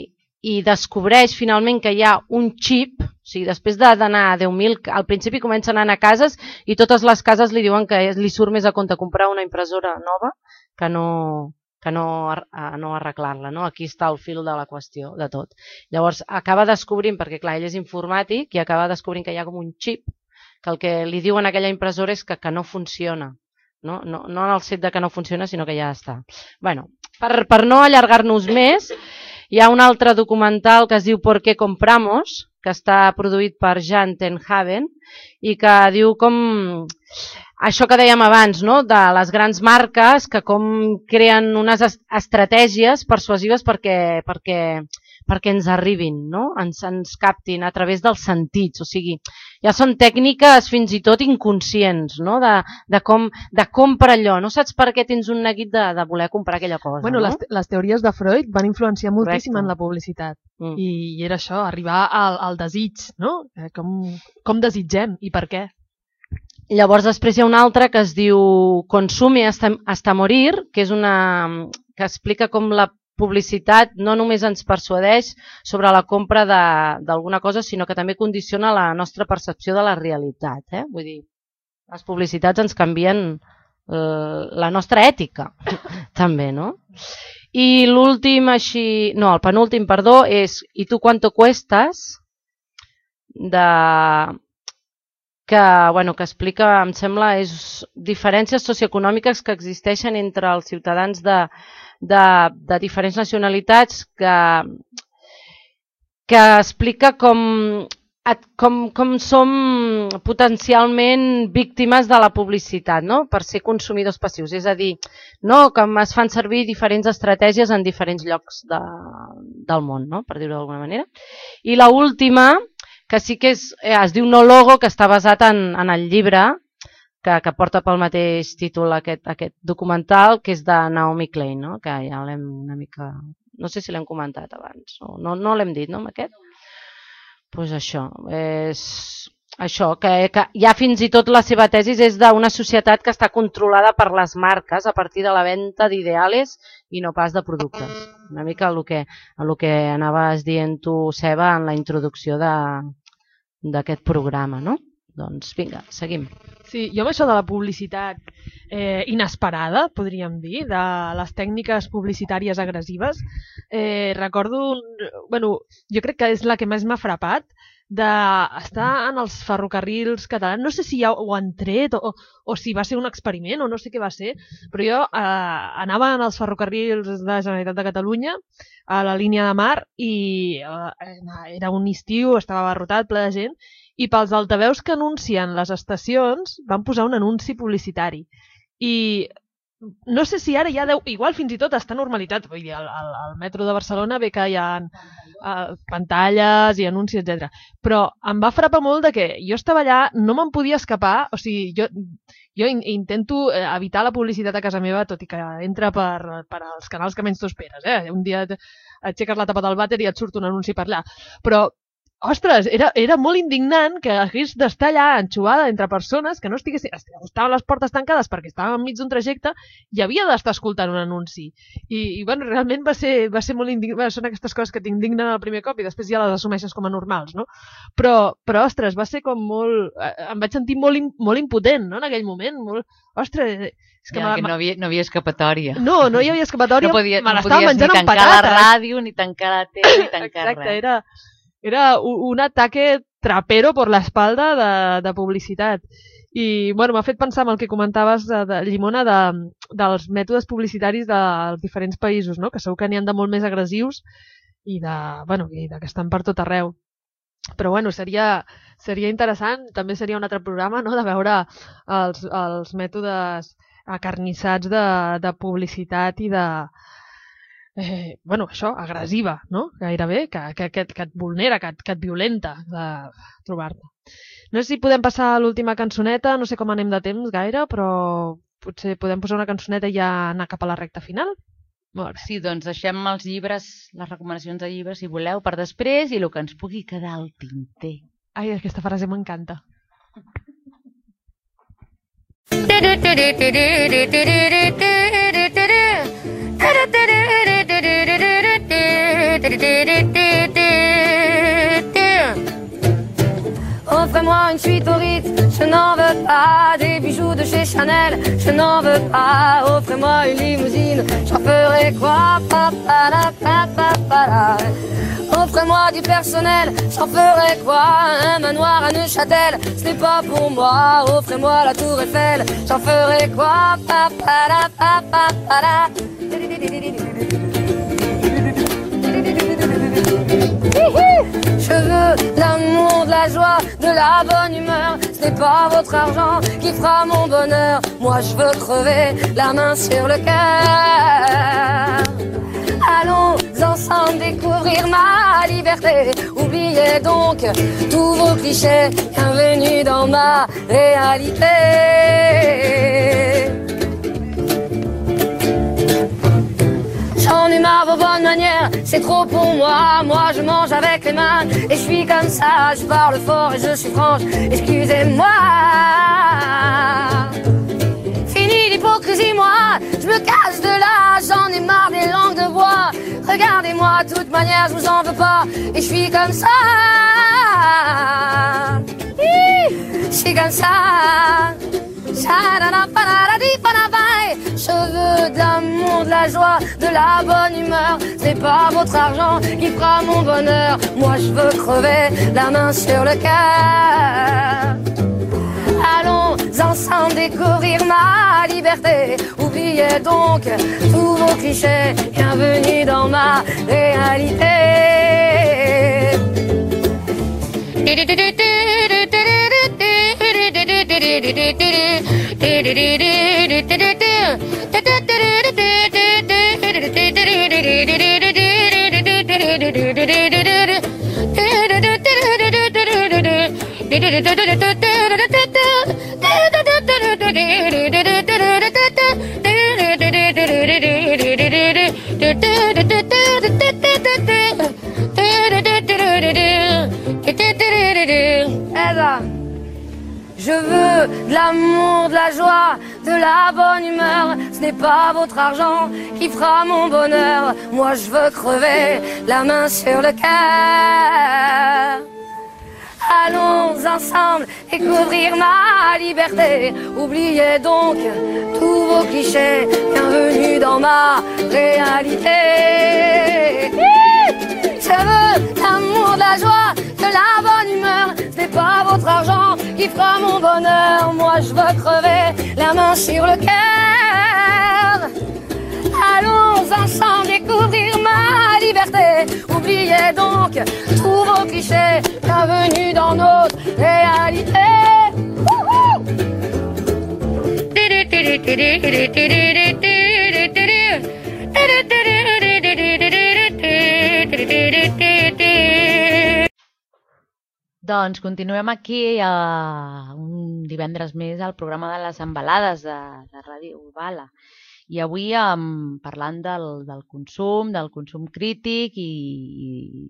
i descobreix finalment que hi ha un xip, o sigui, després d'anar a 10.000, al principi comencen a anar a cases i totes les cases li diuen que li surt més a compte comprar una impressora nova que no arreglar-la, no? Aquí està el fil de la qüestió de tot. Llavors acaba descobrint, perquè clar, ell és informàtic i acaba descobrint que hi ha com un xip que el que li diuen a aquella impressora és que no funciona. No en el set de que no funciona, sinó que ja està. Bueno, per no allargar-nos més, hi ha un altre documental que es diu ¿Por qué compramos?, que està produït per Jan Tenhaven i que diu com això que dèiem abans, no? De les grans marques que com creen unes estratègies persuasives perquè ens arribin, no? Ens captin a través dels sentits, o sigui, ja són tècniques fins i tot inconscients, no? De compra allò, no saps per què tens un neguit de voler comprar aquella cosa.
Bueno,
no?
les teories de Freud van influenciar moltíssim
Correcte.
en la publicitat i era això, arribar al desig, no? Com desitgem i per què.
Llavors després hi ha una altra que es diu Consume hasta morir, que és que explica com la publicitat no només ens persuadeix sobre la compra d'alguna cosa, sinó que també condiciona la nostra percepció de la realitat. Vull dir, les publicitats ens canvien la nostra ètica, també, no? I l'últim, el penúltim, perdó, és ¿Y tú cuánto cuestas?, que explica, em sembla, diferències socioeconòmiques que existeixen entre els ciutadans de diferents nacionalitats, que explica com som potencialment víctimes de la publicitat, no? Per ser consumidors passius. És a dir, no? Com es fan servir diferents estratègies en diferents llocs del món, no? Per dir-ho d'alguna manera. I l'última, que sí que es diu No Logo, que està basat en el llibre que porta pel mateix títol aquest documental, que és de Naomi Klein, no? Que ja l'hem una mica... No sé si l'hem comentat abans, no l'hem dit, no, amb aquest? Doncs això, que ja fins i tot la seva tesi és d'una societat que està controlada per les marques a partir de la venda d'ideales i no pas de productes. Una mica el que anaves dient tu, Seba, en la introducció d'aquest programa, no? Doncs vinga, seguim.
Sí, jo amb això de la publicitat inesperada, podríem dir, de les tècniques publicitàries agressives, recordo, jo crec que és la que més m'ha frapat, d'estar en els ferrocarrils catalans, no sé si ja ho han tret o si va ser un experiment o no sé què va ser, però jo anava en els ferrocarrils de la Generalitat de Catalunya a la línia de mar i era un estiu, estava abarrotat, ple de gent, i pels altaveus que anuncien les estacions van posar un anunci publicitari i no sé si ara ja igual fins i tot està normalitat, vull dir, al metro de Barcelona ve que hi ha pantalles i anuncis, etc. Però em va frapar molt que jo estava allà, no me'n podia escapar, o sigui, jo intento evitar la publicitat a casa meva, tot i que entra per als canals que menys tu esperes. Un dia aixeques la tapa del vàter i et surt un anunci per allà. Però ostres, era molt indignant que hagués d'estar allà enxuada entre persones que no estaven les portes tancades perquè estàvem enmig d'un trajecte i havia d'estar escoltant un anunci. I bueno, realment va ser molt indignant. Són aquestes coses que t'indignen al primer cop i després ja les assumeixes com a normals, no? Però ostres, va ser com molt... Em vaig sentir molt impotent, no?, en aquell moment. Ostres...
Que no hi havia escapatòria.
No hi havia escapatòria.
No podies ni tancar la ràdio, ni tancar la tele, ni tancar res.
Exacte, era un ataque trapero por la espalda de publicitat. I bueno, m'ha fet pensar en el que comentaves, Llimona, dels mètodes publicitaris dels diferents països, no? Que segur que n'hi ha de molt més agressius i que estan per tot arreu. Però bueno, seria interessant, també seria un altre programa, no?, de veure els mètodes acarnissats de publicitat i de... això, agressiva, no? Gairebé, que et vulnera, que et violenta de trobar-te. No sé si podem passar a l'última cançoneta, no sé com anem de temps gaire, però potser podem posar una cançoneta i ja anar cap a la recta final. Molt bé.
Sí, doncs deixem els llibres, les recomanacions de llibres, si voleu, per després i el que ens pugui quedar al tinter.
Ai, aquesta frase m'encanta.
clitoris, je n'en veux pas. Des bijoux de chez Chanel, je n'en veux pas. Offrez-moi une limousine, j'en ferai quoi? Offrez-moi du personnel, j'en ferai quoi? Un manoir à Neuchâtel, ce n'est pas pour moi. Offrez-moi la tour Eiffel, j'en ferai quoi? Je veux l'amour, de la joie, de la bonne humeur. Ce n'est pas votre argent qui fera mon bonheur. Moi je veux crever la main sur le cœur. Allons ensemble découvrir ma liberté. Oubliez donc tous vos clichés. Bienvenue dans ma réalité. J'en ai marre vos bonnes manières, c'est trop pour moi. Moi je mange avec les mains et je suis comme ça. Je parle fort et je suis franche, excusez-moi. Fini l'hypocrisie, moi, je me cache de là. J'en ai marre des langues de bois. Regardez-moi, de toute manière, je vous en veux pas. Et je suis comme ça. Je suis comme ça. Je veux de l'amour, de la joie, de la bonne humeur. C'est pas votre argent qui fera mon bonheur. Moi je veux crever la main sur le cœur. Allons ensemble découvrir ma liberté. Oubliez donc tous vos clichés. Bienvenue dans ma réalité. Je veux de l'amour, de la joie, de la bonne humeur. Ce n'est pas votre argent qui fera mon bonheur. Moi je veux crever la main sur le cœur. Allons ensemble découvrir ma liberté. Oubliez donc tous vos clichés. Bienvenue dans ma réalité. Je veux l'amour, de la joie, de la bonne humeur. Ce n'est pas votre argent qui fera mon bonheur. Moi je veux crever la main sur le cœur. Allons ensemble découvrir ma liberté. Oubliez donc tous vos clichés. Bienvenue dans notre réalité.
Doncs continuem aquí un divendres més al programa de les embalades de Ràdio Bala. I avui parlant del consum crític i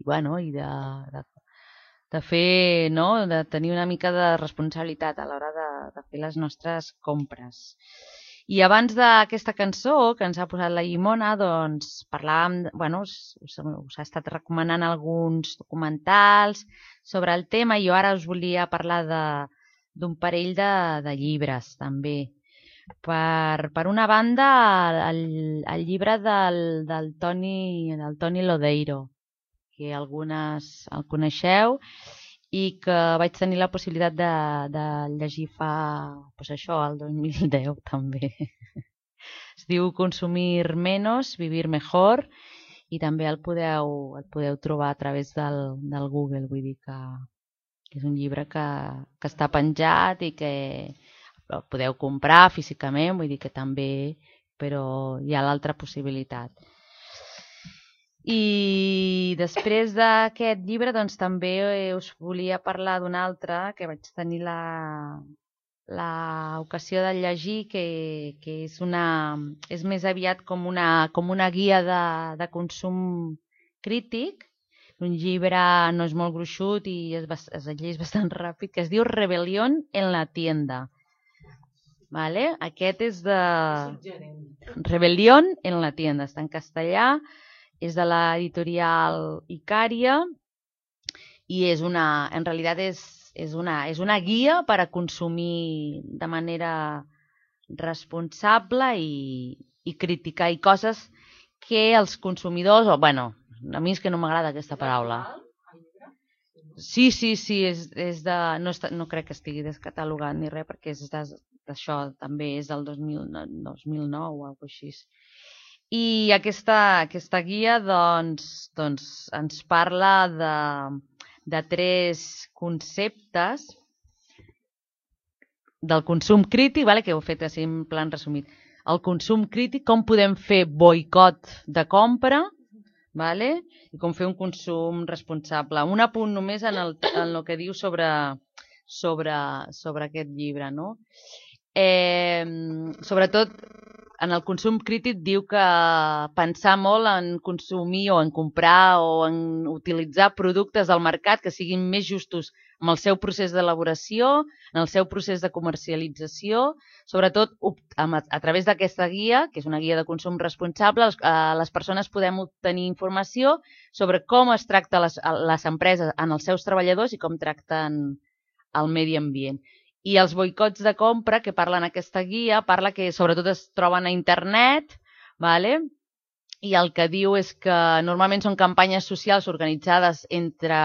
de fer, no? De tenir una mica de responsabilitat a l'hora de fer les nostres compres. I abans d'aquesta cançó que ens ha posat la Llimona, doncs parlàvem, us ha estat recomanant alguns documentals sobre el tema i jo ara us volia parlar d'un parell de llibres també. Per una banda, el llibre del Toni Lodeiro, que algunes el coneixeu i que vaig tenir la possibilitat de llegir fa, el 2010 també. Es diu Consumir menos, vivir mejor i també el podeu trobar a través del Google, vull dir que és un llibre que està penjat i que el podeu comprar físicament, vull dir que també, però hi ha l'altra possibilitat. I després d'aquest llibre doncs, també us volia parlar d'un altre que vaig tenir l'ocasió de llegir, que és més aviat com una guia de consum crític. Un llibre no és molt gruixut i es llegeix bastant ràpid, que es diu Rebelión en la tienda. Vale? Aquest és de Rebelión en la tienda, està en castellà. És de l'editorial Icària i en realitat és una guia per a consumir de manera responsable i criticar i coses que els consumidors, o bueno, a mi és que no m'agrada aquesta paraula. Sí, és de, no crec que estigui descatalogat ni res, perquè és d'això, també és del 2009 o alguna cosa així. I aquesta guia doncs ens parla de 3 conceptes del consum crític, vale? Que ho he fet així en plan resumit. El consum crític, com podem fer boicot de compra, vale? I com fer un consum responsable. Un apunt només en el que diu sobre aquest llibre, no? Sobretot en el consum crític diu que pensar molt en consumir o en comprar o en utilitzar productes del mercat que siguin més justos amb el seu procés d'elaboració, en el seu procés de comercialització, sobretot a través d'aquesta guia, que és una guia de consum responsable, les persones podem obtenir informació sobre com es tracta les empreses en els seus treballadors i com tracten el medi ambient. I els boicots de compra que parlen aquesta guia, parla que sobretot es troben a internet, vale? I el que diu és que normalment són campanyes socials organitzades entre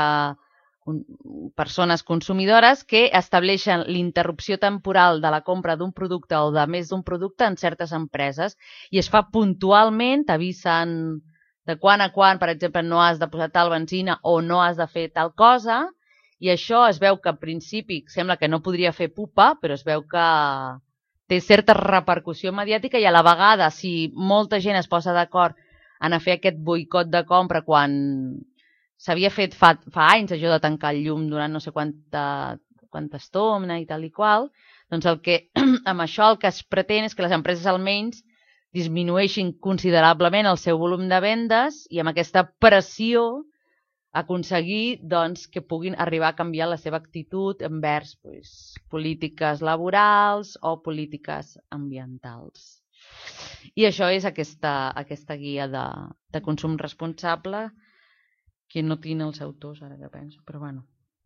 persones consumidores que estableixen l'interrupció temporal de la compra d'un producte o de més d'un producte en certes empreses i es fa puntualment, t'avisen de quan a quan, per exemple, no has de posar tal benzina o no has de fer tal cosa. I això es veu que al principi sembla que no podria fer pupa, però es veu que té certa repercussió mediàtica i a la vegada, si molta gent es posa d'acord en fer aquest boicot de compra quan s'havia fet fa anys això de tancar el llum durant no sé quanta estona i tal i qual, doncs amb això el que es pretén és que les empreses almenys disminueixin considerablement el seu volum de vendes i amb aquesta pressió aconseguir doncs, que puguin arribar a canviar la seva actitud envers polítiques laborals o polítiques ambientals. I això és aquesta guia de consum responsable que no tinc els autors, ara que penso, però bueno,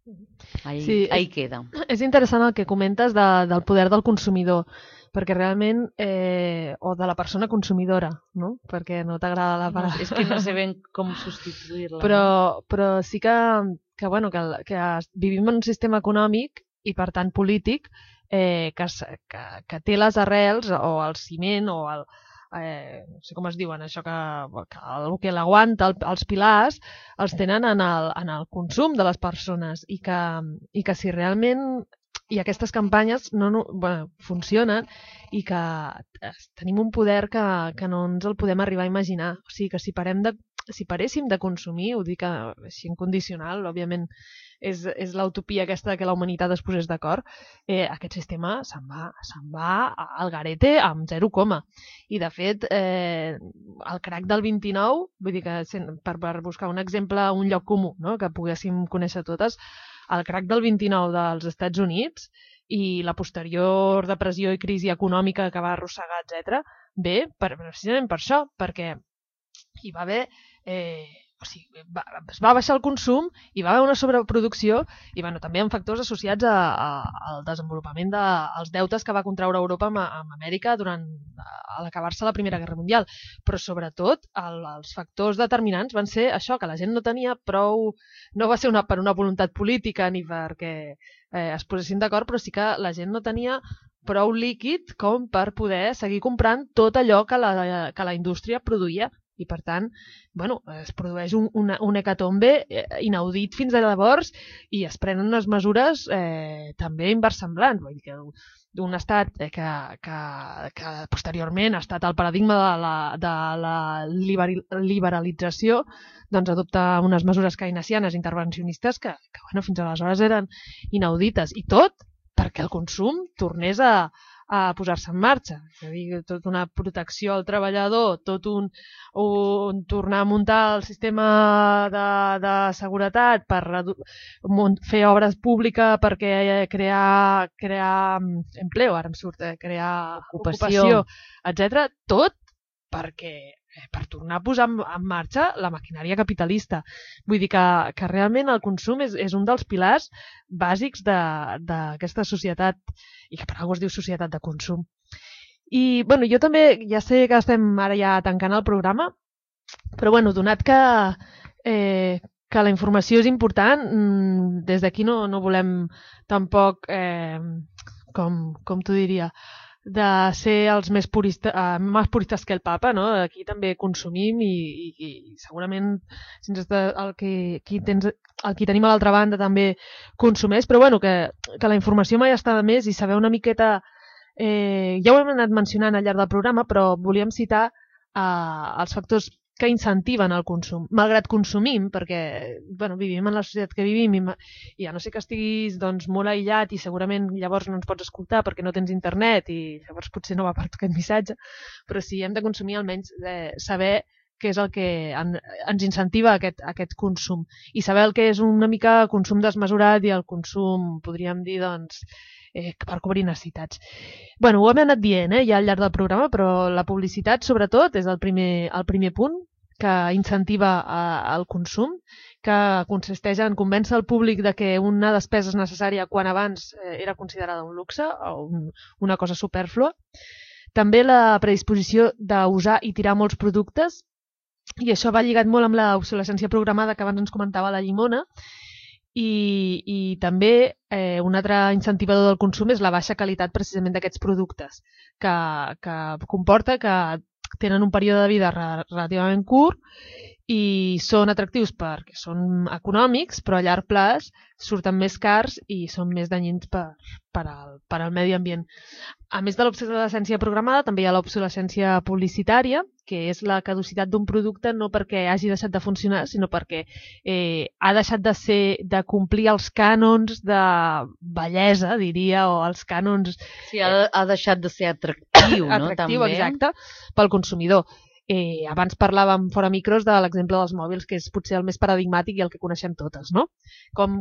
ahí queda.
És interessant el que comentes del poder del consumidor, perquè realment, o de la persona consumidora, no? Perquè no t'agrada la paraula.
És que no sé ben com substituir-la.
Però sí que vivim en un sistema econòmic i, per tant, polític que té les arrels o el ciment o el... no sé com es diuen, això que l'aguanta, els pilars, els tenen en el consum de les persones i que si realment i aquestes campanyes funcionen i que tenim un poder que no ens el podem arribar a imaginar. O sigui que si paréssim de consumir, ho dic així incondicional, òbviament és l'utopia aquesta que la humanitat es posés d'acord, aquest sistema se'n va al garete amb 0, i de fet el crac del 29, vull dir que per buscar un exemple, un lloc comú, no? Que poguéssim conèixer totes, el crac del 29 dels Estats Units i la posterior depressió i crisi econòmica que va arrossegar, etc., ve precisament per això, perquè hi va haver... es va baixar el consum, hi va haver una sobreproducció i també hi ha factors associats al desenvolupament dels deutes que va contraure Europa amb Amèrica a l'acabar-se la Primera Guerra Mundial. Però sobretot els factors determinants van ser això, que la gent no tenia prou... No va ser per una voluntat política ni perquè es posessin d'acord, però sí que la gent no tenia prou líquid com per poder seguir comprant tot allò que la indústria produïa. I, per tant, es produeix un hecatombe inaudit fins a llavors i es prenen unes mesures també inversemblants. Vull dir que d'un estat que posteriorment ha estat el paradigma de la liberalització, doncs adopta unes mesures keynesianes intervencionistes que fins aleshores eren inaudites. I tot perquè el consum tornés a posar-se en marxa. És a dir, tota una protecció al treballador, tot un tornar a muntar el sistema de seguretat per fer obres públiques perquè crear empleo, ara em surt, crear ocupació, etc. Tot perquè per tornar a posar en marxa la maquinària capitalista. Vull dir que realment el consum és un dels pilars bàsics d'aquesta societat, i que per alguna cosa es diu societat de consum. I bueno, jo també ja sé que estem ara ja tancant el programa, però bueno, donat que la informació és important, des d'aquí no volem tampoc, com t'ho diria, de ser els més puristes que el papa, no? Aquí també consumim i segurament el qui tenim a l'altra banda també consumeix, però bueno, que la informació mai està de més i saber una miqueta, ja ho hem anat mencionant al llarg del programa, però volíem citar els factors que incentiven el consum, malgrat consumim, perquè bueno, vivim en la societat que vivim i ja no sé que estiguis doncs, molt aïllat i segurament llavors no ens pots escoltar perquè no tens internet i llavors potser no va per aquest missatge, però sí, hem de consumir almenys saber què és el que ens incentiva aquest consum i saber el que és una mica consum desmesurat i el consum, podríem dir, doncs, per cobrir necessitats. Bueno, ho hem anat dient ja al llarg del programa, però la publicitat, sobretot, és el primer punt que incentiva el consum, que consisteix en convèncer el públic de que una despesa és necessària quan abans era considerada un luxe o una cosa supèrflua. També la predisposició d'usar i tirar molts productes, i això va lligat molt amb l'obsolescència programada que abans ens comentava la Llimona, i també un altre incentivador del consum és la baixa qualitat precisament d'aquests productes, que comporta que tenen un període de vida relativament curt i són atractius perquè són econòmics, però a llarg plaç surten més cars i són més danyins per al medi ambient. A més de l'obsolescència programada, també hi ha l'obsolescència publicitària, que és la caducitat d'un producte no perquè hagi deixat de funcionar, sinó perquè ha deixat de complir els cànons de bellesa, diria, o els cànons...
Sí, ha deixat de ser atractiu, no?
Atractiu,
també.
exacte, pel consumidor. Abans parlàvem fora micros de l'exemple dels mòbils, que és potser el més paradigmàtic i el que coneixem totes, no? Com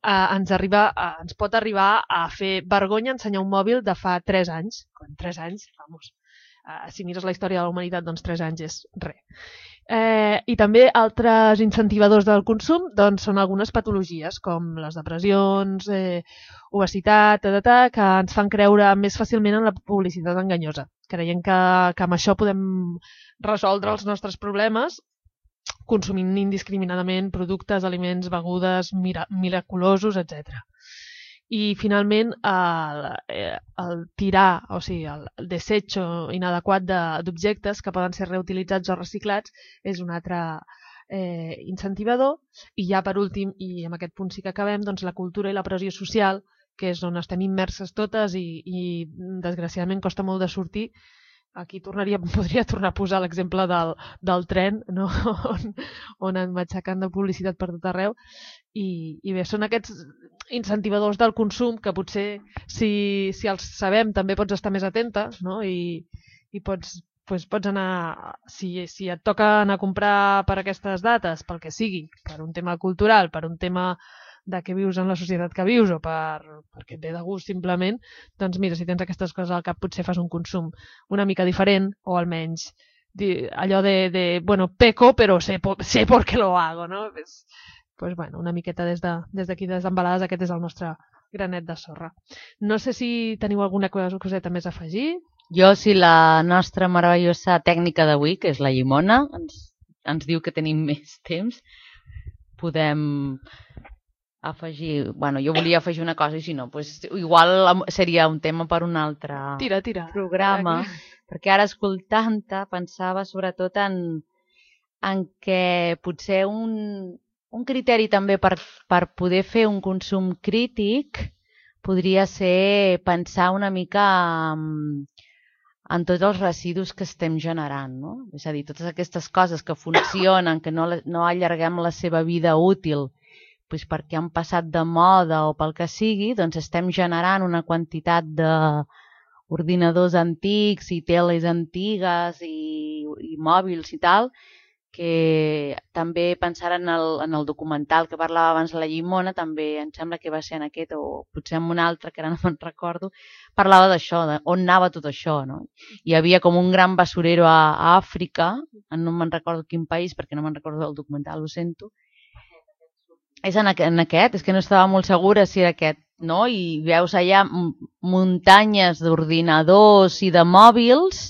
ens pot arribar a fer vergonya ensenyar un mòbil de fa 3 anys. 3 anys, vamos. Si mires la història de la humanitat, doncs 3 anys és res. I també altres incentivadors del consum doncs, són algunes patologies, com les depressions, obesitat, que ens fan creure més fàcilment en la publicitat enganyosa. Creiem que amb això podem resoldre els nostres problemes consumint indiscriminadament productes, aliments, begudes miraculosos, etc. I finalment el tirar, o sigui, el desecho inadequat d'objectes que poden ser reutilitzats o reciclats és un altre incentivador. I ja per últim, i amb aquest punt sí que acabem, doncs la cultura i la pressió social, que és on estem immerses totes i desgraciadament costa molt de sortir. Aquí podria tornar a posar l'exemple del tren, no? on et matxacant de publicitat per tot arreu. I bé, són aquests incentivadors del consum que potser, si els sabem, també pots estar més atenta, no? I pots anar, si et toca anar a comprar per aquestes dates, pel que sigui, per un tema cultural, per un tema de què vius en la societat que vius o perquè et ve de gust simplement, doncs mira, si tens aquestes coses al cap potser fas un consum una mica diferent o almenys allò bueno, peco però sé por qué lo hago, no? Pues bueno, una miqueta des d'aquí, des d'Embalades, aquest és el nostre granet de sorra. No sé si teniu alguna coseta més a afegir.
Jo, si la nostra meravellosa tècnica d'avui, que és la Llimona, ens diu que tenim més temps, podem afegir... Bueno, jo volia afegir una cosa i si no, pues, igual seria un tema per un altre programa, perquè ara escoltant-te pensava sobretot en què potser un criteri també per poder fer un consum crític podria ser pensar una mica en tots els residus que estem generant, no? És a dir, totes aquestes coses que funcionen, que no allarguem la seva vida útil doncs perquè han passat de moda o pel que sigui, doncs estem generant una quantitat d'ordinadors antics i teles antigues i mòbils i tal, que també pensar en el documental que parlava abans la Llimona, també em sembla que va ser en aquest o potser en un altre, que ara no me'n recordo, parlava d'això, on anava tot això, no? Hi havia com un gran basurero a Àfrica, no me'n recordo quin país, perquè no me'n recordo del documental, ho sento. És en aquest? És que no estava molt segura si era aquest, no? I veus allà muntanyes d'ordinadors i de mòbils,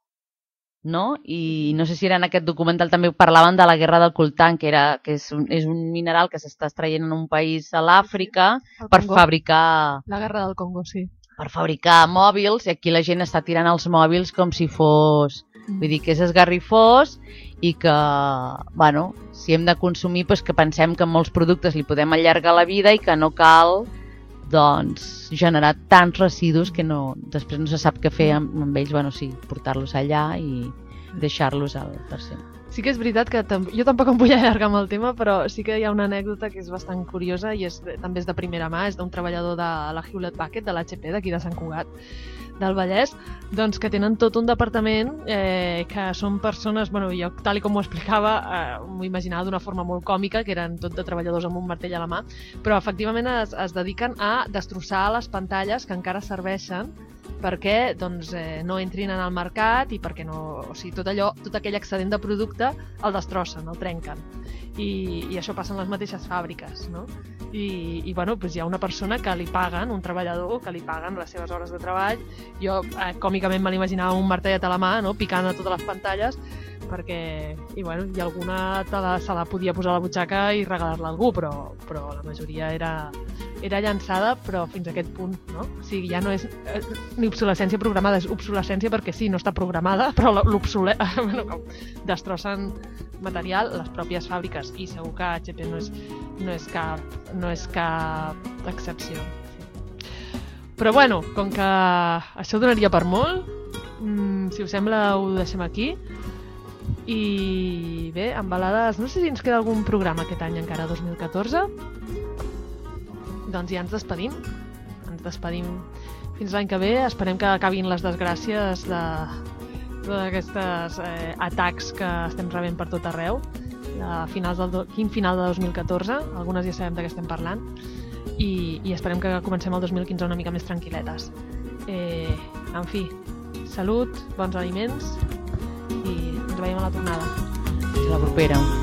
no? I no sé si era en aquest documental també parlaven de la guerra del coltan, que és un mineral que s'està extraient en un país a l'Àfrica per fabricar...
La guerra del Congo, sí.
Per fabricar mòbils, i aquí la gent està tirant els mòbils com si fos... Vull dir que és esgarrifós i que, bueno, si hem de consumir, doncs que pensem que amb molts productes li podem allargar la vida i que no cal, doncs, generar tants residus que després no se sap què fer amb ells, bueno, sí, portar-los allà i deixar-los per sempre.
Sí que és veritat que jo tampoc em vull allargar amb el tema, però sí que hi ha una anècdota que és bastant curiosa i també és de primera mà, és d'un treballador de la Hewlett Packard, de l'HP, d'aquí de Sant Cugat del Vallès, doncs que tenen tot un departament que són persones, bueno, jo tal com ho explicava, m'ho imaginava d'una forma molt còmica, que eren tot de treballadors amb un martell a la mà, però efectivament es dediquen a destrossar les pantalles que encara serveixen perquè doncs, no entrin en el mercat i perquè no, o sigui, tot aquell excedent de producte el destrossen, el trenquen. I això passa en les mateixes fàbriques, no? I bueno, doncs hi ha una persona que li paguen, un treballador que li paguen les seves hores de treball. Jo còmicament me l'imaginava un martellet a la mà, no? Picant a totes les pantalles, perquè i alguna se la podia posar a la butxaca i regalar-la a algú, però la majoria era llançada, però fins a aquest punt, no? O sigui, ja no és ni obsolescència programada, és obsolescència perquè sí, no està programada, però destrossen material les pròpies fàbriques i segur que HP no és cap excepció. Però bueno, com que això donaria per molt, si us sembla ho deixem aquí. I bé, amb balades, no sé si ens queda algun programa aquest any encara, 2014. Doncs ja ens despedim fins l'any que ve. Esperem que acabin les desgràcies d'aquestes atacs que estem rebent per tot arreu. Quin final de 2014, algunes ja sabem de què estem parlant, i esperem que comencem el 2015 una mica més tranquil·letes. En fi, salut, bons aliments i ens veiem a la tornada.
Fins la propera.